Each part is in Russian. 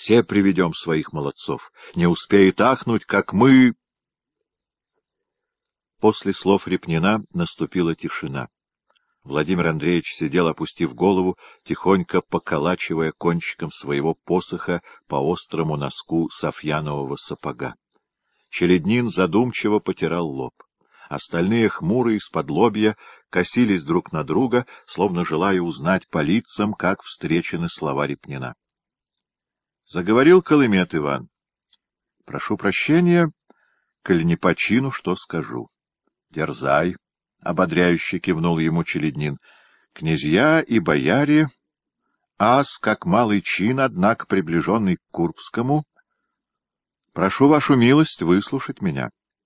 все приведем своих молодцов. Не успеет ахнуть, как мы... После слов Репнина наступила тишина. Владимир Андреевич сидел, опустив голову, тихонько поколачивая кончиком своего посоха по острому носку софьянового сапога. Челяднин задумчиво потирал лоб. Остальные, хмурые, из-под лобья, косились друг на друга, словно желая узнать по лицам, как встречены слова Репнина. Заговорил Колымет Иван. — Прошу прощения, коль не по чину, что скажу. — Дерзай, — ободряюще кивнул ему Челяднин. — Князья и бояре, ас, как малый чин, однако приближенный к Курбскому, прошу вашу милость выслушать меня.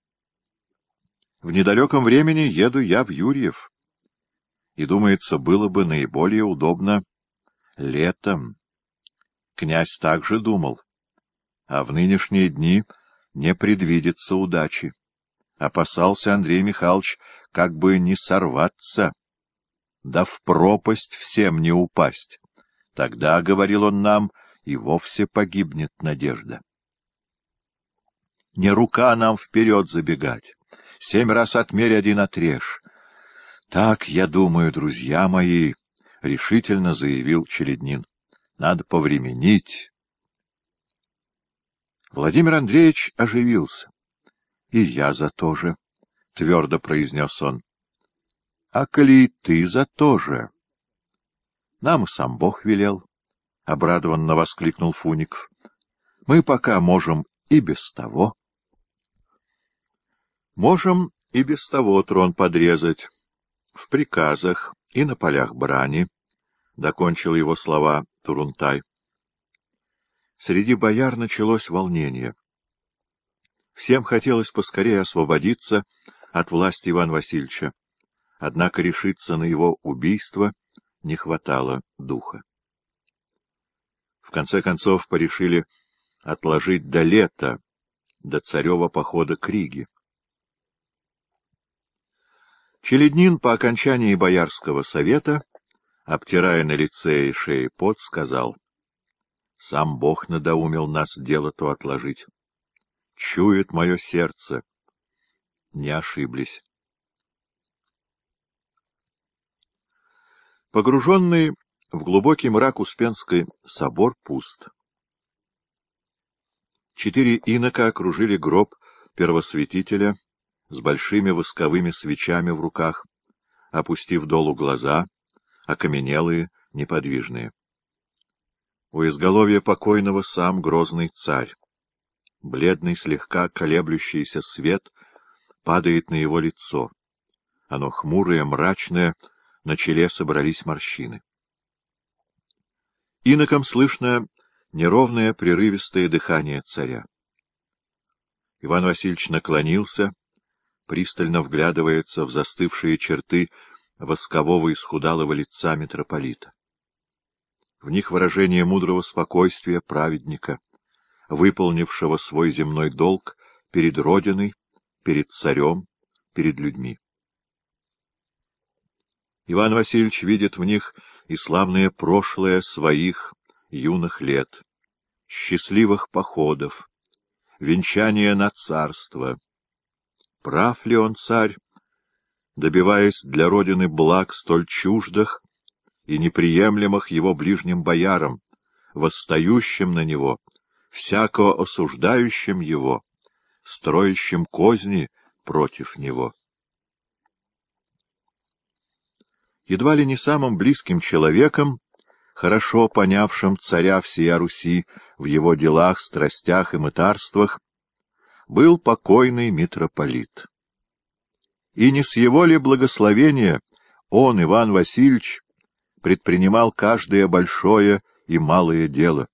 В недалеком времени еду я в Юрьев, и, думается, было бы наиболее удобно летом. Князь также думал, а в нынешние дни не предвидится удачи. Опасался Андрей Михайлович, как бы не сорваться, да в пропасть всем не упасть. Тогда, — говорил он нам, — и вовсе погибнет надежда. Не рука нам вперед забегать. 7 раз отмерь, 1 отрежь. Так, я думаю, друзья мои, — решительно заявил Челяднин. Надо повременить. Владимир Андреевич оживился. — И я за то же, — твердо произнес он. — А коли и ты за то же? — Нам и сам Бог велел, — обрадованно воскликнул Фуников. — Мы пока можем и без того. Можем и без того трон подрезать. В приказах и на полях брани, — докончил его слова Турунтай. Среди бояр началось волнение. Всем хотелось поскорее освободиться от власти Ивана Васильевича, однако решиться на его убийство не хватало духа. В конце концов порешили отложить до лета, до царева похода к Риге. Челяднин по окончании Боярского совета, обтирая на лице и шее пот, сказал: «Сам Бог надоумил нас дело то отложить. Чует мое сердце. Не ошиблись». Погруженный в глубокий мрак Успенский собор пуст. 4 инока окружили гроб первосвятителя с большими восковыми свечами в руках, опустив долу глаза, окаменелые, неподвижные. У изголовья покойного сам грозный царь. Бледный, слегка колеблющийся свет падает на его лицо. Оно хмурое, мрачное, на челе собрались морщины. Инокам слышно неровное, прерывистое дыхание царя. Иван Васильевич наклонился, пристально вглядывается в застывшие черты воскового исхудалого лица митрополита. В них выражение мудрого спокойствия праведника, выполнившего свой земной долг перед Родиной, перед царем, перед людьми. Иван Васильевич видит в них и славное прошлое своих юных лет, счастливых походов, венчание на царство. Прав ли он, царь, добиваясь для Родины благ столь чуждых и неприемлемых его ближним боярам, восстающим на него, всяко осуждающим его, строящим козни против него? Едва ли не самым близким человеком, хорошо понявшим царя всея Руси в его делах, страстях и мытарствах, был покойный митрополит. И не с его ли благословения он, Иван Васильевич, предпринимал каждое большое и малое дело?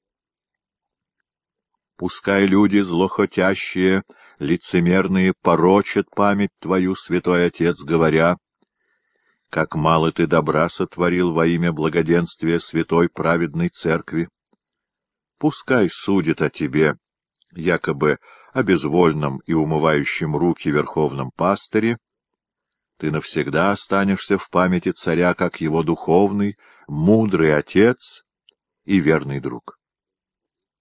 Пускай люди злохотящие, лицемерные порочат память твою, святой отец, говоря: как мало ты добра сотворил во имя благоденствия святой праведной церкви. Пускай судит о тебе, якобы о безвольном и умывающем руки верховном пастыре, ты навсегда останешься в памяти царя как его духовный, мудрый отец и верный друг.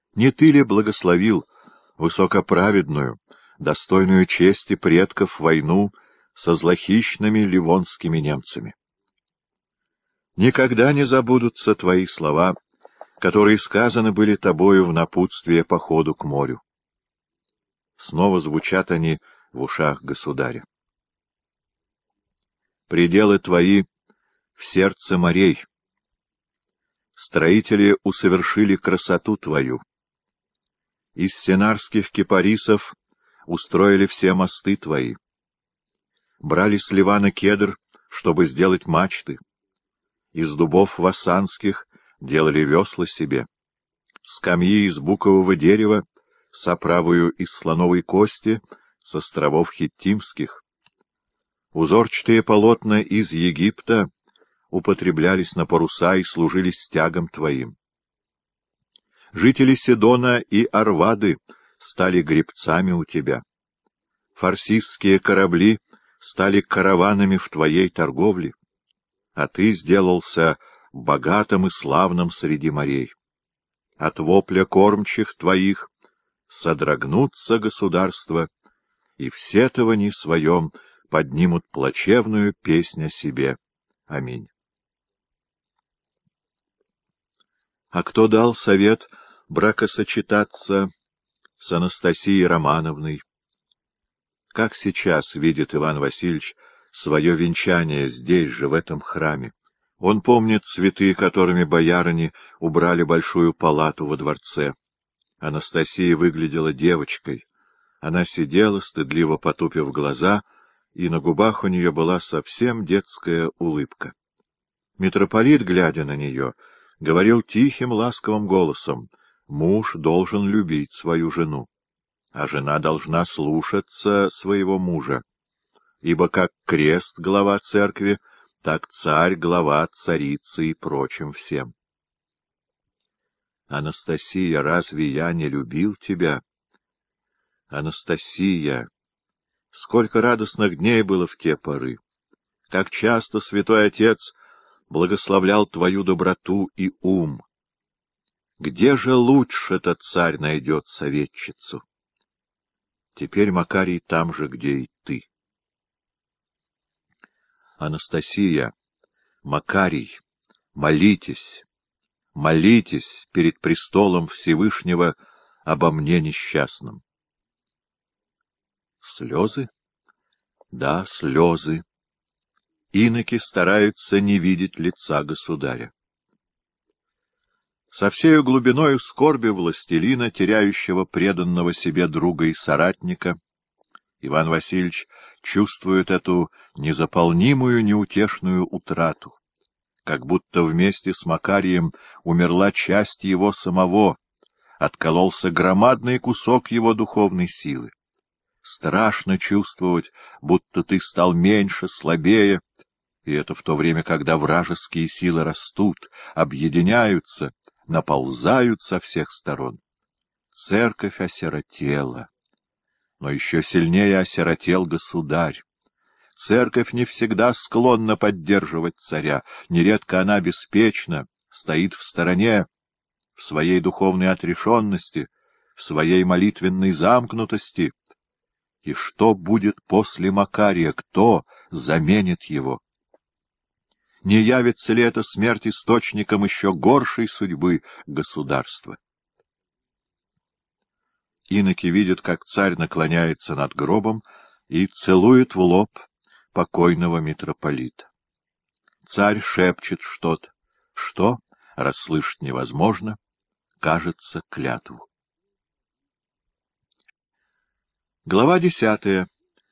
Не ты ли благословил высокоправедную, достойную чести предков войну со злохищными ливонскими немцами? Никогда не забудутся твои слова, которые сказаны были тобою в напутствие походу к морю. Снова звучат они в ушах государя. Пределы твои в сердце морей. Строители усовершили красоту твою. Из сенарских кипарисов устроили все мосты твои. Брали с Ливана кедр, чтобы сделать мачты. Из дубов вассанских делали весла себе. Скамьи из букового дерева с оправою из слоновой кости с островов Хиттимских. Узорчатые полотна из Египта употреблялись на паруса и служили стягом твоим. Жители Сидона и Арвады стали гребцами у тебя. Фарсисские корабли стали караванами в твоей торговле, а ты сделался богатым и славным среди морей. От вопля кормчих твоих содрогнутся государства, и в сетовании своем поднимут плачевную песнь о себе. Аминь. А кто дал совет бракосочетаться с Анастасией Романовной? Как сейчас видит Иван Васильевич свое венчание здесь же, в этом храме? Он помнит цветы, которыми боярыни убрали большую палату во дворце. Анастасия выглядела девочкой. Она сидела, стыдливо потупив глаза, и на губах у нее была совсем детская улыбка. Митрополит, глядя на нее, говорил тихим, ласковым голосом: «Муж должен любить свою жену, а жена должна слушаться своего мужа, ибо как крест — глава церкви, так царь — глава царицы и прочим всем». Анастасия, разве я не любил тебя? Анастасия, сколько радостных дней было в те поры! Как часто святой отец благословлял твою доброту и ум! Где же лучше-то царь найдет советчицу? Теперь Макарий там же, где и ты. Анастасия, Макарий, молитесь, молитесь перед престолом Всевышнего обо мне несчастном. Слезы? Да, слезы. Иноки стараются не видеть лица государя. Со всею глубиною скорби властелина, теряющего преданного себе друга и соратника, Иван Васильевич чувствует эту незаполнимую, неутешную утрату, как будто вместе с Макарием умерла часть его самого, откололся громадный кусок его духовной силы. Страшно чувствовать, будто ты стал меньше, слабее, и это в то время, когда вражеские силы растут, объединяются, наползают со всех сторон. Церковь осиротела, но еще сильнее осиротел государь. Церковь не всегда склонна поддерживать царя, нередко она беспечна, стоит в стороне, в своей духовной отрешенности, в своей молитвенной замкнутости. И что будет после Макария? Кто заменит его? Не явится ли эта смерть источником еще горшей судьбы государства? Иноки видят, как царь наклоняется над гробом и целует в лоб покойного митрополита. Царь шепчет что-то. Что? Расслышать невозможно. Кажется, клятву. Глава 10.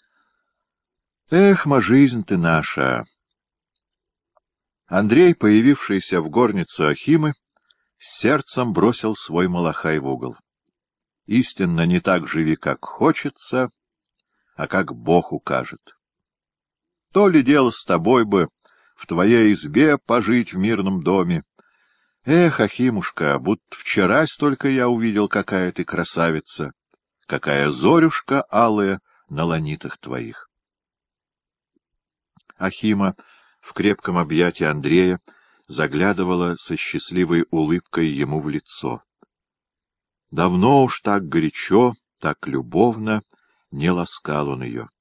Эх, жизнь ты наша! Андрей, появившийся в горнице Ахимы, с сердцем бросил свой малахай в угол. Истинно не так живи, как хочется, а как Бог укажет. То ли дело с тобой бы в твоей избе пожить в мирном доме. Эх, Ахимушка, будто вчерась только я увидел, какая ты красавица, какая зорюшка алая на ланитах твоих. Ахима в крепком объятии Андрея заглядывала со счастливой улыбкой ему в лицо. Давно уж так горячо, так любовно не ласкал он ее.